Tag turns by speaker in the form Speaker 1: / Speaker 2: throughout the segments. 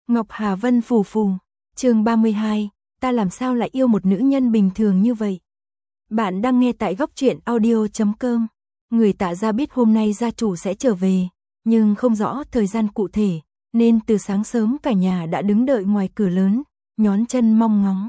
Speaker 1: Ngọc Hà Vân phù phù, chương 32, ta làm sao lại yêu một nữ nhân bình thường như vậy? Bạn đang nghe tại góc truyện audio.com. Người Tạ gia biết hôm nay gia chủ sẽ trở về, nhưng không rõ thời gian cụ thể, nên từ sáng sớm cả nhà đã đứng đợi ngoài cửa lớn, nhón chân mong ngóng.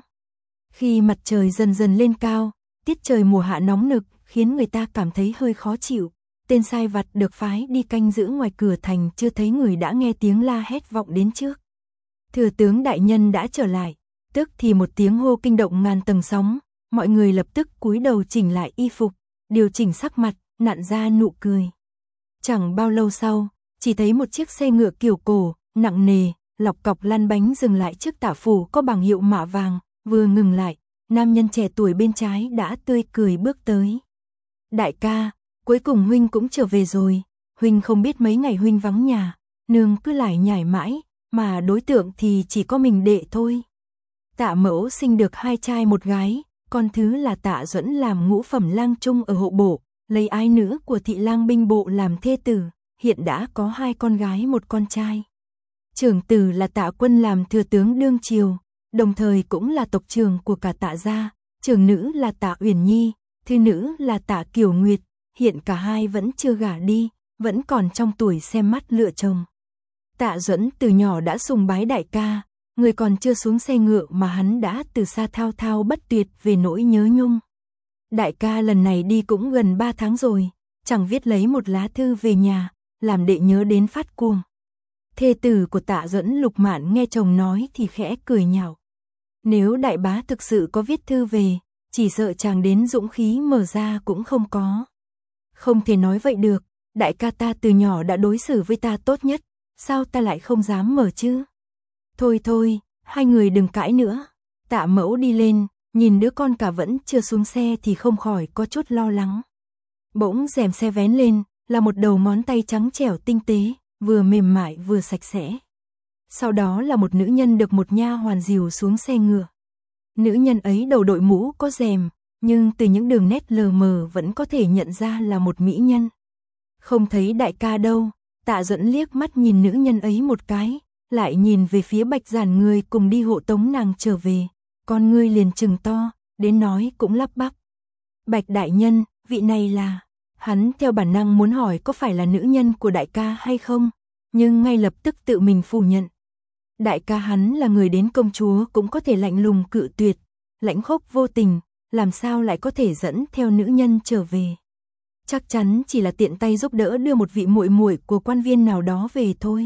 Speaker 1: Khi mặt trời dần dần lên cao, tiết trời mùa hạ nóng nực khiến người ta cảm thấy hơi khó chịu. Tên sai vặt được phái đi canh giữ ngoài cửa thành chưa thấy người đã nghe tiếng la hét vọng đến trước. Thừa tướng đại nhân đã trở lại, tức thì một tiếng hô kinh động ngàn tầng sóng, mọi người lập tức cúi đầu chỉnh lại y phục, điều chỉnh sắc mặt, nặn ra nụ cười. Chẳng bao lâu sau, chỉ thấy một chiếc xe ngựa kiểu cổ, nặng nề, lọc cọc lăn bánh dừng lại trước Tạ phủ có bảng hiệu mạ vàng, vừa ngừng lại, nam nhân trẻ tuổi bên trái đã tươi cười bước tới. Đại ca, cuối cùng huynh cũng trở về rồi, huynh không biết mấy ngày huynh vắng nhà, nương cứ lải nhải mãi, mà đối tượng thì chỉ có mình đệ thôi. Tạ mẫu sinh được 2 trai 1 gái, con thứ là Tạ Duẫn làm ngũ phẩm lang trung ở hộ bộ, lấy ái nữ của thị lang binh bộ làm thê tử, hiện đã có 2 con gái 1 con trai. Trưởng tử là Tạ Quân làm thừa tướng đương triều, đồng thời cũng là tộc trưởng của cả Tạ gia, trưởng nữ là Tạ Uyển Nhi, thư nữ là Tạ Kiều Nguyệt, hiện cả hai vẫn chưa gả đi, vẫn còn trong tuổi xem mắt lựa chồng. Tạ Duẫn từ nhỏ đã sùng bái đại ca, người còn chưa xuống xe ngựa mà hắn đã từ xa thao thao bất tuyệt về nỗi nhớ nhung. Đại ca lần này đi cũng gần 3 tháng rồi, chẳng viết lấy một lá thư về nhà, làm đệ nhớ đến phát cuồng. Thê tử của Tạ Duẫn Lục Mạn nghe chồng nói thì khẽ cười nhạo. Nếu đại bá thực sự có viết thư về, chỉ sợ chàng đến dũng khí mở ra cũng không có. Không thể nói vậy được, đại ca ta từ nhỏ đã đối xử với ta tốt nhất, sao ta lại không dám mở chứ? Thôi thôi, hai người đừng cãi nữa. Tạ mẫu đi lên, nhìn đứa con cả vẫn chưa xuống xe thì không khỏi có chút lo lắng. Bỗng rèm xe vén lên, là một đầu ngón tay trắng trẻo tinh tế, vừa mềm mại vừa sạch sẽ. Sau đó là một nữ nhân được một nha hoàn dìu xuống xe ngựa. Nữ nhân ấy đầu đội mũ có rèm, nhưng từ những đường nét lờ mờ vẫn có thể nhận ra là một mỹ nhân. Không thấy đại ca đâu, Tạ Duẫn liếc mắt nhìn nữ nhân ấy một cái, lại nhìn về phía Bạch Giản người cùng đi hộ tống nàng trở về, con ngươi liền trừng to, đến nói cũng lắp bắp. Bạch đại nhân, vị này là... Hắn theo bản năng muốn hỏi có phải là nữ nhân của đại ca hay không, nhưng ngay lập tức tự mình phủ nhận. Đại ca hắn là người đến công chúa cũng có thể lạnh lùng cự tuyệt, lãnh khốc vô tình, làm sao lại có thể dẫn theo nữ nhân trở về. Chắc chắn chỉ là tiện tay giúp đỡ đưa một vị muội muội của quan viên nào đó về thôi.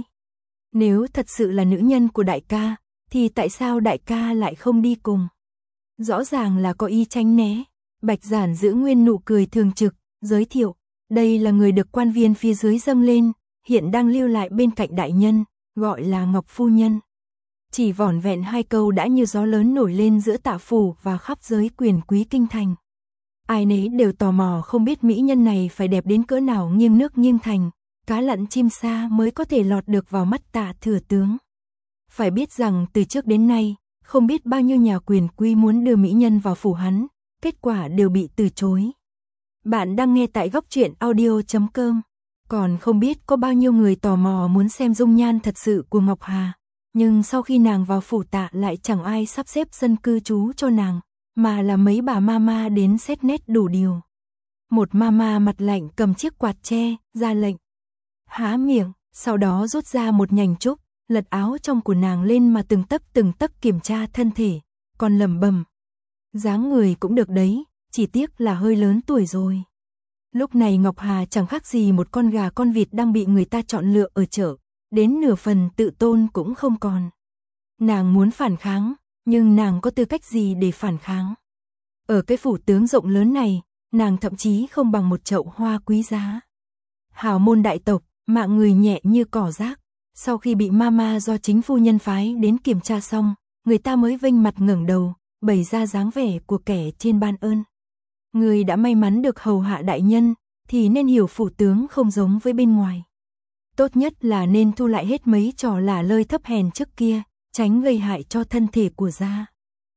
Speaker 1: Nếu thật sự là nữ nhân của đại ca, thì tại sao đại ca lại không đi cùng? Rõ ràng là có ý tránh né. Bạch Giản giữ nguyên nụ cười thường trực, giới thiệu, đây là người được quan viên phía dưới dâng lên, hiện đang lưu lại bên cạnh đại nhân, gọi là Ngọc phu nhân. Chỉ vỏn vẹn 2 câu đã như gió lớn nổi lên giữa Tạ phủ và khắp giới quyền quý kinh thành. Ai nấy đều tò mò không biết mỹ nhân này phải đẹp đến cỡ nào nghiêng nước nghiêng thành, cá lặn chim sa mới có thể lọt được vào mắt Tạ thừa tướng. Phải biết rằng từ trước đến nay, không biết bao nhiêu nhà quyền quý muốn đưa mỹ nhân vào phủ hắn, kết quả đều bị từ chối. Bạn đang nghe tại góc truyện audio.com. Còn không biết có bao nhiêu người tò mò muốn xem dung nhan thật sự của Ngọc Hà, nhưng sau khi nàng vào phủ Tạ lại chẳng ai sắp xếp dân cư trú cho nàng, mà là mấy bà mama đến xét nét đủ điều. Một mama mặt lạnh cầm chiếc quạt tre, ra lệnh. Há miệng, sau đó rút ra một nhành trúc, lật áo trong của nàng lên mà từng tấc kiểm tra thân thể, còn lẩm bẩm. Dáng người cũng được đấy, chỉ tiếc là hơi lớn tuổi rồi. Lúc này Ngọc Hà chẳng khác gì một con gà con vịt đang bị người ta chọn lựa ở chợ, đến nửa phần tự tôn cũng không còn. Nàng muốn phản kháng, nhưng nàng có tư cách gì để phản kháng? Ở cái phủ tướng rộng lớn này, nàng thậm chí không bằng một chậu hoa quý giá. Hào môn đại tộc, mạng người nhẹ như cỏ rác. Sau khi bị mama do chính phu nhân phái đến kiểm tra xong, người ta mới vênh mặt ngẩng đầu, bày ra dáng vẻ của kẻ trên ban ơn. Người đã may mắn được hầu hạ đại nhân, thì nên hiểu phủ tướng không giống với bên ngoài. Tốt nhất là nên thu lại hết mấy trò lả lơi thấp hèn trước kia, tránh gây hại cho thân thể của gia.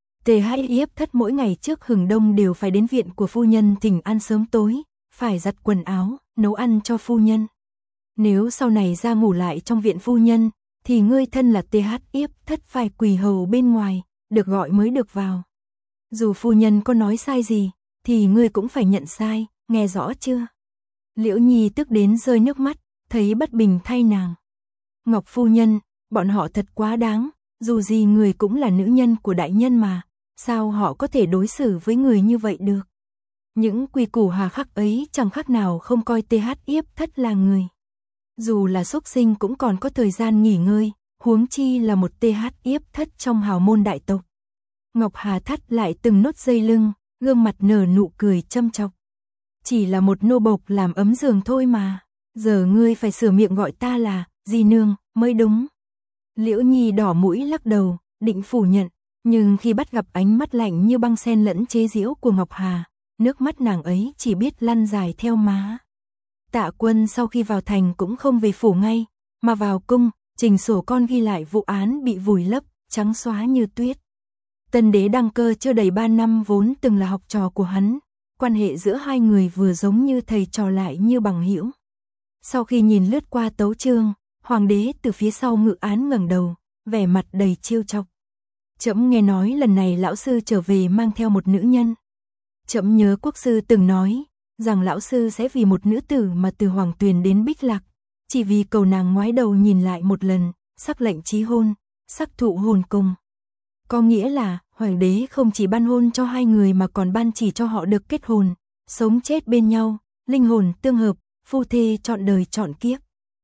Speaker 1: Yếp Thất mỗi ngày trước hừng đông đều phải đến viện của phu nhân thỉnh ăn sớm tối, phải giặt quần áo, nấu ăn cho phu nhân. Nếu sau này ra ngủ lại trong viện phu nhân, thì ngươi thân là TH yếp thất phải quỳ hầu bên ngoài, được gọi mới được vào. Dù phu nhân có nói sai gì, thì ngươi cũng phải nhận sai, nghe rõ chưa? Liễu Nhi tức đến rơi nước mắt, thấy bất bình thay nàng. Ngọc phu nhân, bọn họ thật quá đáng, dù gì người cũng là nữ nhân của đại nhân mà, sao họ có thể đối xử với người như vậy được? Những quy củ hà khắc ấy chẳng khác nào không coi TH yếp thất là người. Dù là súc sinh cũng còn có thời gian nghỉ ngơi, huống chi là một TH yếp thất trong hào môn đại tộc. Ngọc Hà thắt lại từng nốt dây lưng, gương mặt nở nụ cười châm chọc. Chỉ là một nô bộc làm ấm giường thôi mà, giờ ngươi phải sửa miệng gọi ta là di nương mới đúng. Liễu Nhi đỏ mũi lắc đầu, định phủ nhận, nhưng khi bắt gặp ánh mắt lạnh như băng xen lẫn chế giễu của Ngọc Hà, nước mắt nàng ấy chỉ biết lăn dài theo má. Tạ Quân sau khi vào thành cũng không về phủ ngay, mà vào cung, trình sổ con ghi lại vụ án bị vùi lấp, trắng xóa như tuyết. Tân đế đăng cơ chưa đầy 3 năm vốn từng là học trò của hắn, quan hệ giữa hai người vừa giống như thầy trò lại như bằng hữu. Sau khi nhìn lướt qua tấu chương, hoàng đế từ phía sau ngự án ngẩng đầu, vẻ mặt đầy trêu chọc. Trẫm nghe nói lần này lão sư trở về mang theo một nữ nhân. Trẫm nhớ quốc sư từng nói rằng lão sư sẽ vì một nữ tử mà từ Hoàng Tuyền đến Bích Lạc, chỉ vì cầu nàng ngoái đầu nhìn lại một lần, sắc lệnh chí hôn, sắc thụ hôn cùng. Có nghĩa là hoàng đế không chỉ ban hôn cho hai người mà còn ban chỉ cho họ được kết hôn, sống chết bên nhau, linh hồn tương hợp, phu thê trọn đời trọn kiếp.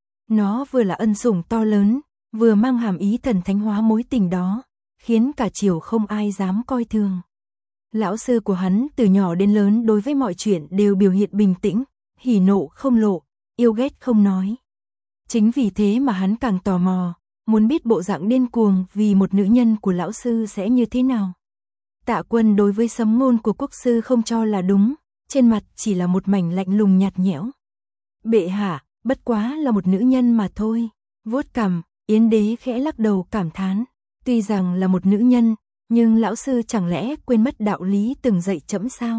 Speaker 1: Nó vừa là ân sủng to lớn, vừa mang hàm ý thần thánh hóa mối tình đó, khiến cả triều không ai dám coi thường. Lão sư của hắn từ nhỏ đến lớn đối với mọi chuyện đều biểu hiện bình tĩnh, hỉ nộ không lộ, yêu ghét không nói. Chính vì thế mà hắn càng tò mò, muốn biết bộ dạng điên cuồng vì một nữ nhân của lão sư sẽ như thế nào. Tạ Quân đối với sấm ngôn của quốc sư không cho là đúng, trên mặt chỉ là một mảnh lạnh lùng nhạt nhẽo. Bệ hạ, bất quá là một nữ nhân mà thôi. Vuốt cằm, Yến đế khẽ lắc đầu cảm thán. Tuy rằng là một nữ nhân, nhưng lão sư chẳng lẽ quên mất đạo lý từng dạy trẫm sao?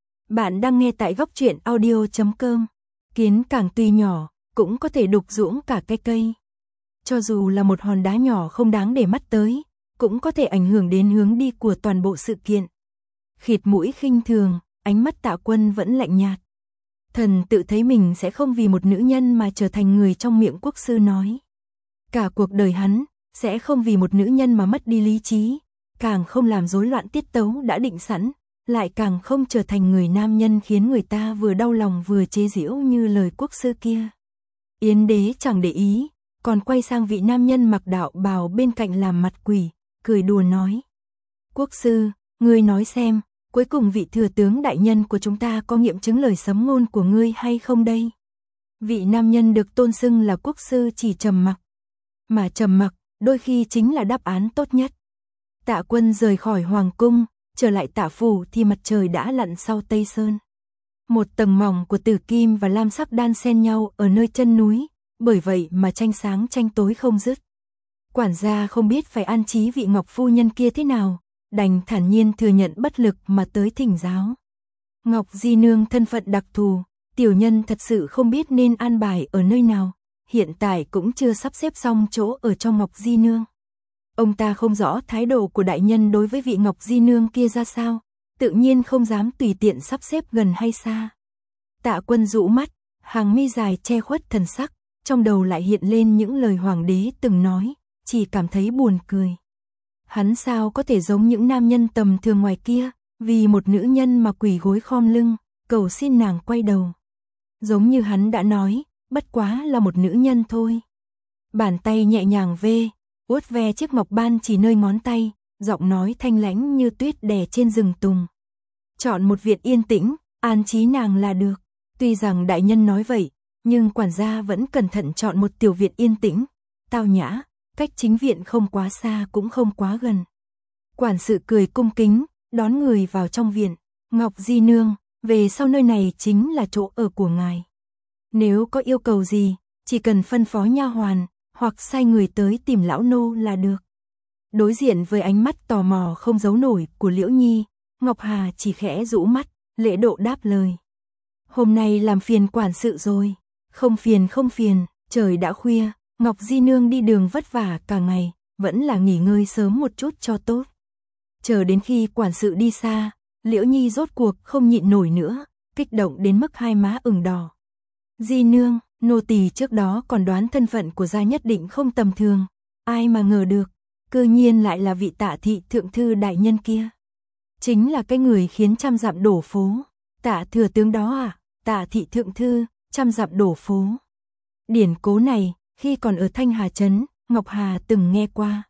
Speaker 1: Bạn đang nghe tại góc truyện audio.com. Kiến càng tuy nhỏ, cũng có thể đục ruỗng cả cái cây. Cho dù là một hòn đá nhỏ không đáng để mắt tới, cũng có thể ảnh hưởng đến hướng đi của toàn bộ sự kiện. Khịt mũi khinh thường, ánh mắt Tạ Quân vẫn lạnh nhạt. Thần tự thấy mình sẽ không vì một nữ nhân mà trở thành người trong miệng quốc sư nói. Cả cuộc đời hắn, sẽ không vì một nữ nhân mà mất đi lý trí, càng không làm rối loạn tiết tấu đã định sẵn, lại càng không trở thành người nam nhân khiến người ta vừa đau lòng vừa chế giễu như lời quốc sư kia. Yến đế chẳng để ý, còn quay sang vị nam nhân mặc đạo bào bên cạnh làm mặt quỷ, cười đùa nói. Quốc sư, ngươi nói xem, cuối cùng vị thừa tướng đại nhân của chúng ta có nghiệm chứng lời sấm ngôn của ngươi hay không đây? Vị nam nhân được tôn xưng là quốc sư chỉ trầm mặc. Mà trầm mặc, đôi khi chính là đáp án tốt nhất. Tạ Quân rời khỏi hoàng cung, trở lại Tạ phủ thì mặt trời đã lặn sau Tây Sơn. Một tầng mỏng của tử kim và lam sắc đan xen nhau ở nơi chân núi, bởi vậy mà tranh sáng tranh tối không dứt. Quản gia không biết phải an trí vị Ngọc phu nhân kia thế nào, đành thản nhiên thừa nhận bất lực mà tới thỉnh giáo. Ngọc di nương thân phận đặc thù, tiểu nhân thật sự không biết nên an bài ở nơi nào, hiện tại cũng chưa sắp xếp xong chỗ ở trong Ngọc di nương. Ông ta không rõ thái độ của đại nhân đối với vị Ngọc di nương kia ra sao, tự nhiên không dám tùy tiện sắp xếp gần hay xa. Tạ Quân rũ mắt, hàng mi dài che khuất thần sắc, trong đầu lại hiện lên những lời hoàng đế từng nói, chỉ cảm thấy buồn cười. Hắn sao có thể giống những nam nhân tầm thường ngoài kia, vì một nữ nhân mà quỳ gối khom lưng, cầu xin nàng quay đầu. Giống như hắn đã nói, bất quá là một nữ nhân thôi. Bàn tay nhẹ nhàng vuốt ve chiếc ngọc ban chỉ nơi ngón tay, giọng nói thanh lãnh như tuyết đè trên rừng tùng. Chọn một viện yên tĩnh, an trí nàng là được. Tuy rằng đại nhân nói vậy, nhưng quản gia vẫn cẩn thận chọn một tiểu viện yên tĩnh, tao nhã, cách chính viện không quá xa cũng không quá gần. Quản sự cười cung kính, đón người vào trong viện. Ngọc di nương, về sau nơi này chính là chỗ ở của ngài. Nếu có yêu cầu gì, chỉ cần phân phó nha hoàn, hoặc sai người tới tìm lão nô là được. Đối diện với ánh mắt tò mò không giấu nổi của Liễu Nhi, Ngọc Hà chỉ khẽ rũ mắt, lễ độ đáp lời. Hôm nay làm phiền quản sự rồi. Không phiền, trời đã khuya, Ngọc Di Nương đi đường vất vả cả ngày, vẫn là nghỉ ngơi sớm một chút cho tốt. Chờ đến khi quản sự đi xa, Liễu Nhi rốt cuộc không nhịn nổi nữa, kích động đến mức hai má ửng đỏ. Di Nương, nô tỳ trước đó còn đoán thân phận của gia nhất định không tầm thường, ai mà ngờ được, cơ nhiên lại là vị Tạ thị thượng thư đại nhân kia. Chính là cái người khiến trăm dặm đổ phố. Tạ thừa tướng đó à? Tạ thị thượng thư, trăm dặm đổ phố. Điển cố này, khi còn ở Thanh Hà Trấn, Ngọc Hà từng nghe qua.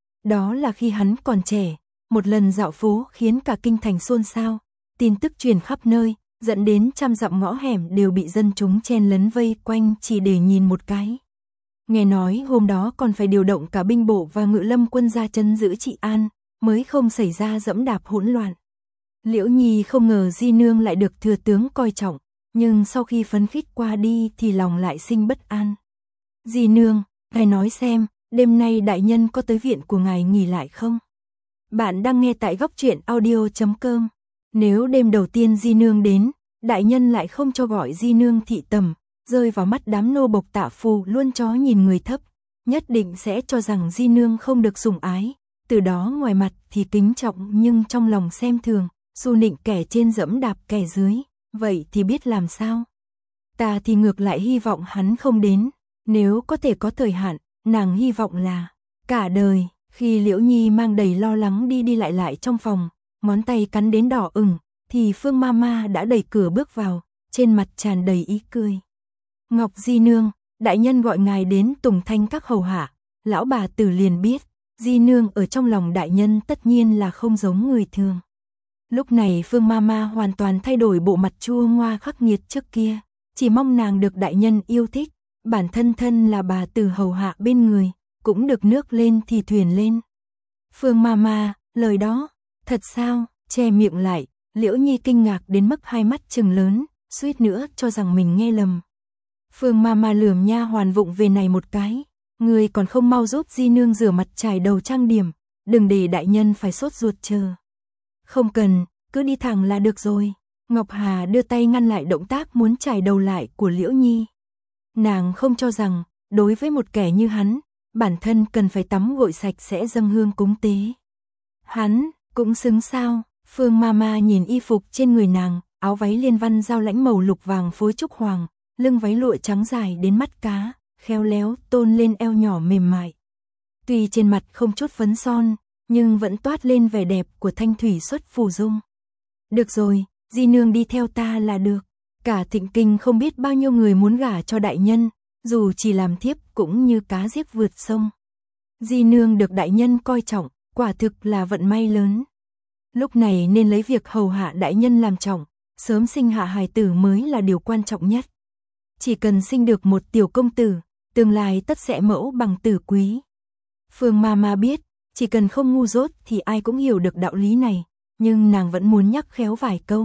Speaker 1: Đó là khi hắn còn trẻ, một lần dạo phố khiến cả kinh thành xôn xao, tin tức truyền khắp nơi, dẫn đến trăm dặm ngõ hẻm đều bị dân chúng chen lấn vây quanh chỉ để nhìn một cái. Nghe nói hôm đó còn phải điều động cả binh bộ và ngự lâm quân ra trấn giữ trị an, mới không xảy ra dẫm đạp hỗn loạn. Liễu Nhi không ngờ Di Nương lại được thừa tướng coi trọng, nhưng sau khi phấn khích qua đi thì lòng lại sinh bất an. Di Nương, ngài nói xem, đêm nay đại nhân có tới viện của ngài nghỉ lại không? Bạn đang nghe tại góc truyện audio.com. Nếu đêm đầu tiên Di Nương đến, đại nhân lại không cho gọi Di Nương thị tầm, rơi vào mắt đám nô bộc Tạ Phù luôn chó nhìn người thấp, nhất định sẽ cho rằng Di Nương không được sủng ái, từ đó ngoài mặt thì kính trọng nhưng trong lòng xem thường, xu nịnh kẻ trên dẫm đạp kẻ dưới, vậy thì biết làm sao? Ta thì ngược lại hy vọng hắn không đến, nếu có thể có thời hạn, nàng hy vọng là cả đời. Khi Liễu Nhi mang đầy lo lắng đi lại trong phòng, ngón tay cắn đến đỏ ửng, thì Phương Mama đã đẩy cửa bước vào, trên mặt tràn đầy ý cười. Ngọc Di Nương, đại nhân gọi ngài đến Tùng Thanh các hầu hạ, lão bà tử liền biết, Di Nương ở trong lòng đại nhân tất nhiên là không giống người thường. Lúc này Phương Mama hoàn toàn thay đổi bộ mặt chua ngoa khắc nghiệt trước kia, chỉ mong nàng được đại nhân yêu thích, bản thân là bà tử hầu hạ bên người, cũng được nước lên thì thuyền lên. Phương Mama, lời đó, thật sao? Che miệng lại, Liễu Nhi kinh ngạc đến mức hai mắt trừng lớn, suýt nữa cho rằng mình nghe lầm. Phương Mama lườm nha hoàn vụng về này một cái, người còn không mau giúp Di Nương rửa mặt chải đầu trang điểm, đừng để đại nhân phải sốt ruột chờ. Không cần, cứ đi thẳng là được rồi. Ngọc Hà đưa tay ngăn lại động tác muốn chải đầu lại của Liễu Nhi. Nàng không cho rằng, đối với một kẻ như hắn, bản thân cần phải tắm gội sạch sẽ dâng hương cúng tế. Hắn, cũng xứng sao? Phương Mama nhìn y phục trên người nàng, áo váy liên văn giao lãnh màu lục vàng phối trúc hoàng, lưng váy lụa trắng dài đến mắt cá, khéo léo tôn lên eo nhỏ mềm mại. Tuy trên mặt không chút phấn son, nhưng vẫn toát lên vẻ đẹp của thanh thủy xuất phù dung. Được rồi, Di Nương đi theo ta là được. Cả Thịnh Kinh không biết bao nhiêu người muốn gả cho đại nhân, dù chỉ làm thiếp cũng như cá giết vượt sông. Di Nương được đại nhân coi trọng, quả thực là vận may lớn. Lúc này nên lấy việc hầu hạ đại nhân làm trọng, sớm sinh hạ hài tử mới là điều quan trọng nhất. Chỉ cần sinh được một tiểu công tử, tương lai tất sẽ mẫu bằng tử quý. Phương Mama biết, chỉ cần không ngu dốt thì ai cũng hiểu được đạo lý này, nhưng nàng vẫn muốn nhắc khéo vài câu.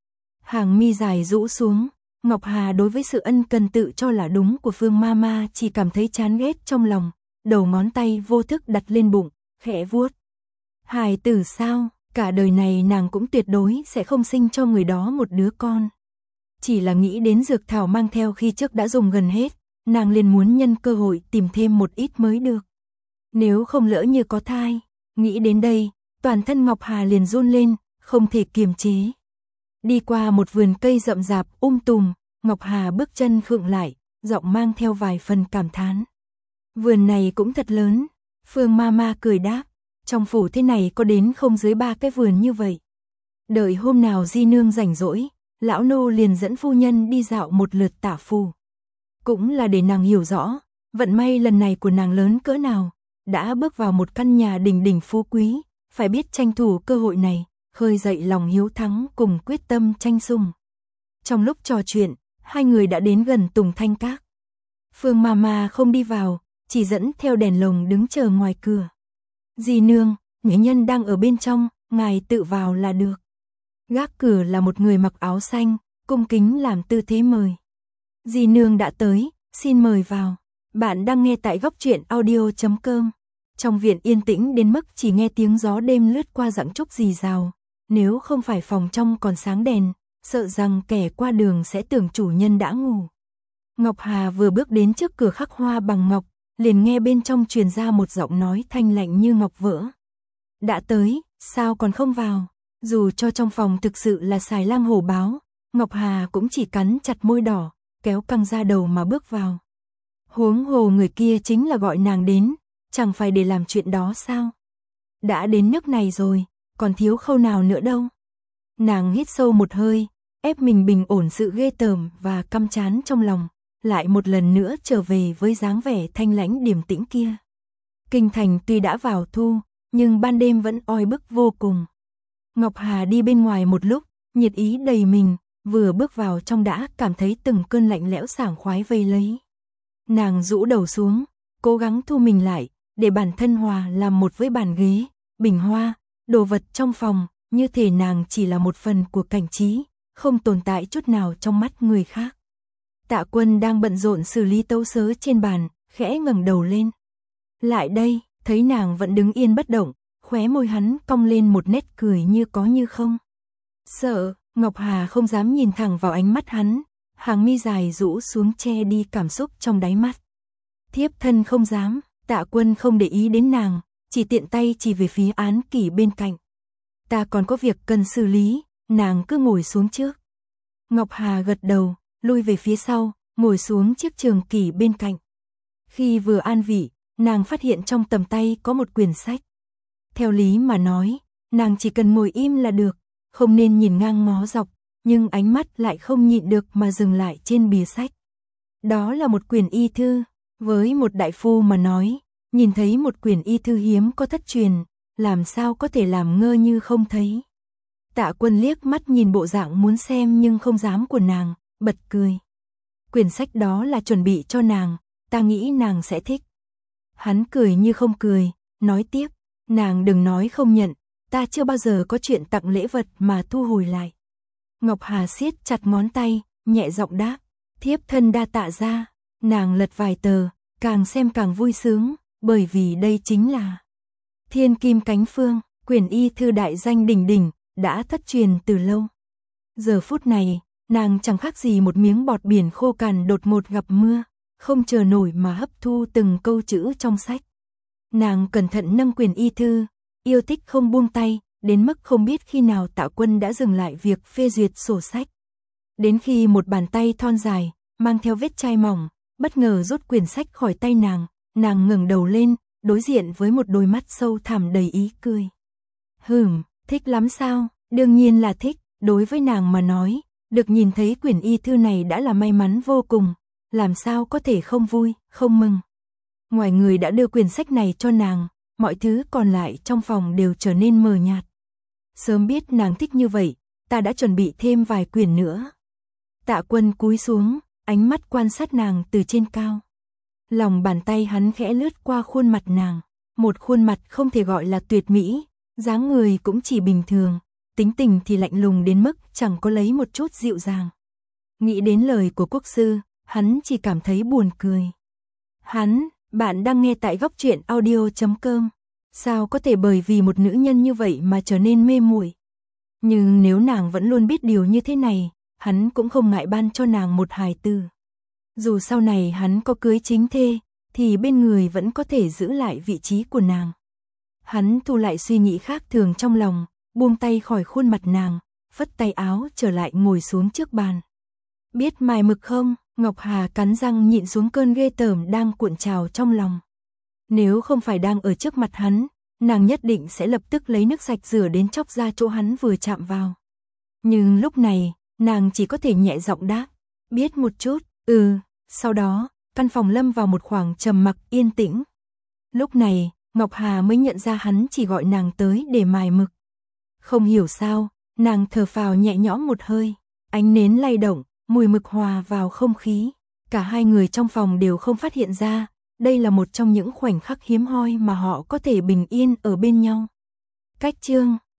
Speaker 1: Hàng mi dài rũ xuống, Ngọc Hà đối với sự ân cần tự cho là đúng của Phương Mama chỉ cảm thấy chán ghét trong lòng, đầu ngón tay vô thức đặt lên bụng, khẽ vuốt. Hài tử sao, cả đời này nàng cũng tuyệt đối sẽ không sinh cho người đó một đứa con. Chỉ là nghĩ đến dược thảo mang theo khi trước đã dùng gần hết, nàng liền muốn nhân cơ hội tìm thêm một ít mới được. Nếu không lỡ như có thai, nghĩ đến đây, toàn thân Ngọc Hà liền run lên, không thể kiềm chế. Đi qua một vườn cây rậm rạp tùm, Ngọc Hà bước chân khựng lại, giọng mang theo vài phần cảm thán. Vườn này cũng thật lớn, Phương Mama cười đáp, trong phủ thế này có đến không dưới 3 cái vườn như vậy. Đợi hôm nào Di Nương rảnh rỗi, lão nô liền dẫn phu nhân đi dạo một lượt Tả phủ. Cũng là để nàng hiểu rõ, vận may lần này của nàng lớn cỡ nào, đã bước vào một căn nhà đình đỉnh phú quý, phải biết tranh thủ cơ hội này, khơi dậy lòng hiếu thắng cùng quyết tâm tranh sủng. Trong lúc trò chuyện, hai người đã đến gần Tùng Thanh Các. Phương Mama không đi vào, chỉ dẫn theo đèn lồng đứng chờ ngoài cửa. Di Nương, nghĩa nhân đang ở bên trong, ngài tự vào là được. Gác cửa là một người mặc áo xanh, cung kính làm tư thế mời. Di Nương đã tới, xin mời vào. Bạn đang nghe tại góc truyện audio.com. Trong viện yên tĩnh đến mức chỉ nghe tiếng gió đêm lướt qua rặng trúc rì rào. Nếu không phải phòng trong còn sáng đèn, sợ rằng kẻ qua đường sẽ tưởng chủ nhân đã ngủ. Ngọc Hà vừa bước đến trước cửa khắc hoa bằng ngọc, liền nghe bên trong truyền ra một giọng nói thanh lạnh như ngọc vỡ. Đã tới, sao còn không vào? Dù cho trong phòng thực sự là xài lang hổ báo, Ngọc Hà cũng chỉ cắn chặt môi đỏ, kéo căng ra đầu mà bước vào. Huống hồ người kia chính là gọi nàng đến, chẳng phải để làm chuyện đó sao? Đã đến nước này rồi, còn thiếu khâu nào nữa đâu. Nàng hít sâu một hơi, ép mình bình ổn sự ghê tởm và căm chán trong lòng, lại một lần nữa trở về với dáng vẻ thanh lãnh điềm tĩnh kia. Kinh thành tuy đã vào thu, nhưng ban đêm vẫn oi bức vô cùng. Ngọc Hà đi bên ngoài một lúc, nhiệt ý đầy mình, vừa bước vào trong đã cảm thấy từng cơn lạnh lẽo sảng khoái vây lấy. Nàng rũ đầu xuống, cố gắng thu mình lại, để bản thân hòa làm một với bàn ghế, bình hoa, đồ vật trong phòng, như thể nàng chỉ là một phần của cảnh trí, không tồn tại chút nào trong mắt người khác. Tạ Quân đang bận rộn xử lý tấu sớ trên bàn, khẽ ngẩng đầu lên. Lại đây, thấy nàng vẫn đứng yên bất động, khóe môi hắn cong lên một nét cười như có như không. Sợ, Ngọc Hà không dám nhìn thẳng vào ánh mắt hắn, hàng mi dài rũ xuống che đi cảm xúc trong đáy mắt. Thiếp thân không dám. Tạ Quân không để ý đến nàng, chỉ tiện tay chỉ về phía án kỷ bên cạnh. Ta còn có việc cần xử lý, nàng cứ ngồi xuống trước. Ngọc Hà gật đầu, lui về phía sau, ngồi xuống chiếc trường kỷ bên cạnh. Khi vừa an vị, nàng phát hiện trong tầm tay có một quyển sách. Theo lý mà nói, nàng chỉ cần ngồi im là được, không nên nhìn ngang ngó dọc, nhưng ánh mắt lại không nhịn được mà dừng lại trên bìa sách. Đó là một quyển y thư. Với một đại phu mà nói, nhìn thấy một quyển y thư hiếm có thất truyền, làm sao có thể làm ngơ như không thấy. Tạ Quân liếc mắt nhìn bộ dạng muốn xem nhưng không dám của nàng, bật cười. Quyển sách đó là chuẩn bị cho nàng, ta nghĩ nàng sẽ thích. Hắn cười như không cười, nói tiếp, nàng đừng nói không nhận, ta chưa bao giờ có chuyện tặng lễ vật mà thu hồi lại. Ngọc Hà siết chặt ngón tay, nhẹ giọng đáp, thiếp thân đa tạ ra. Nàng lật vài tờ, càng xem càng vui sướng, bởi vì đây chính là Thiên Kim Cánh Phương, quyển y thư đại danh đỉnh đỉnh, đã thất truyền từ lâu. Giờ phút này, nàng chẳng khác gì một miếng bọt biển khô cằn đột ngột gặp mưa, không chờ nổi mà hấp thu từng câu chữ trong sách. Nàng cẩn thận nâng quyển y thư, yêu thích không buông tay, đến mức không biết khi nào Tạ Quân đã dừng lại việc phê duyệt sổ sách. Đến khi một bàn tay thon dài, mang theo vết chai mỏng, bất ngờ rút quyển sách khỏi tay nàng ngẩng đầu lên, đối diện với một đôi mắt sâu thẳm đầy ý cười. Thích lắm sao? Đương nhiên là thích, đối với nàng mà nói, được nhìn thấy quyển y thư này đã là may mắn vô cùng, làm sao có thể không vui, không mừng. Ngoài người đã đưa quyển sách này cho nàng, mọi thứ còn lại trong phòng đều trở nên mờ nhạt. Sớm biết nàng thích như vậy, ta đã chuẩn bị thêm vài quyển nữa. Tạ Quân cúi xuống, ánh mắt quan sát nàng từ trên cao. Lòng bàn tay hắn khẽ lướt qua khuôn mặt nàng, một khuôn mặt không thể gọi là tuyệt mỹ, dáng người cũng chỉ bình thường, tính tình thì lạnh lùng đến mức chẳng có lấy một chút dịu dàng. Nghĩ đến lời của quốc sư, hắn chỉ cảm thấy buồn cười. Bạn đang nghe tại Góc Truyện Audio.com. Sao có thể bởi vì một nữ nhân như vậy mà trở nên mê muội? Nhưng nếu nàng vẫn luôn biết điều như thế này, hắn cũng không ngại ban cho nàng một hài tử. Dù sau này hắn có cưới chính thê, thì bên người vẫn có thể giữ lại vị trí của nàng. Hắn thu lại suy nghĩ khác thường trong lòng, buông tay khỏi khuôn mặt nàng, phất tay áo trở lại ngồi xuống trước bàn. Biết mài mực không? Ngọc Hà cắn răng nhịn xuống cơn ghê tởm đang cuộn trào trong lòng. Nếu không phải đang ở trước mặt hắn, nàng nhất định sẽ lập tức lấy nước sạch rửa đến chóc ra chỗ hắn vừa chạm vào. Nhưng lúc này, nàng chỉ có thể nhẹ giọng đáp, biết một chút, Sau đó, căn phòng lâm vào một khoảng trầm mặc yên tĩnh. Lúc này, Ngọc Hà mới nhận ra hắn chỉ gọi nàng tới để mài mực. Không hiểu sao, nàng thở phào nhẹ nhõm một hơi, ánh nến lay động, mùi mực hòa vào không khí. Cả hai người trong phòng đều không phát hiện ra, đây là một trong những khoảnh khắc hiếm hoi mà họ có thể bình yên ở bên nhau. Cách chương